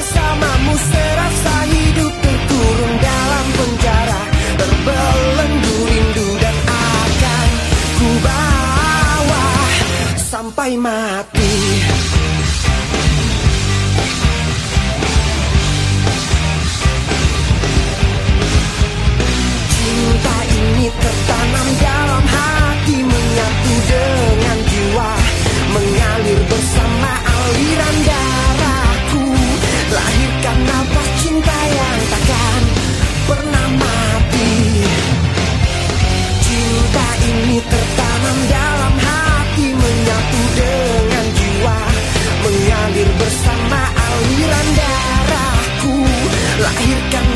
bersamamu serasa hidup terkurung dalam penjara, terbelenggu rindu dan akan ku bawa sampai mati. Cinta ini tertanam dalam hati, menyatu dengan jiwa, mengalir bersama aliran darahku, lahirkan nafas cinta yang takkan pernah mati. Cinta ini tertanam dalam hati, menyatu dengan jiwa, mengalir bersama aliran darahku, lahirkan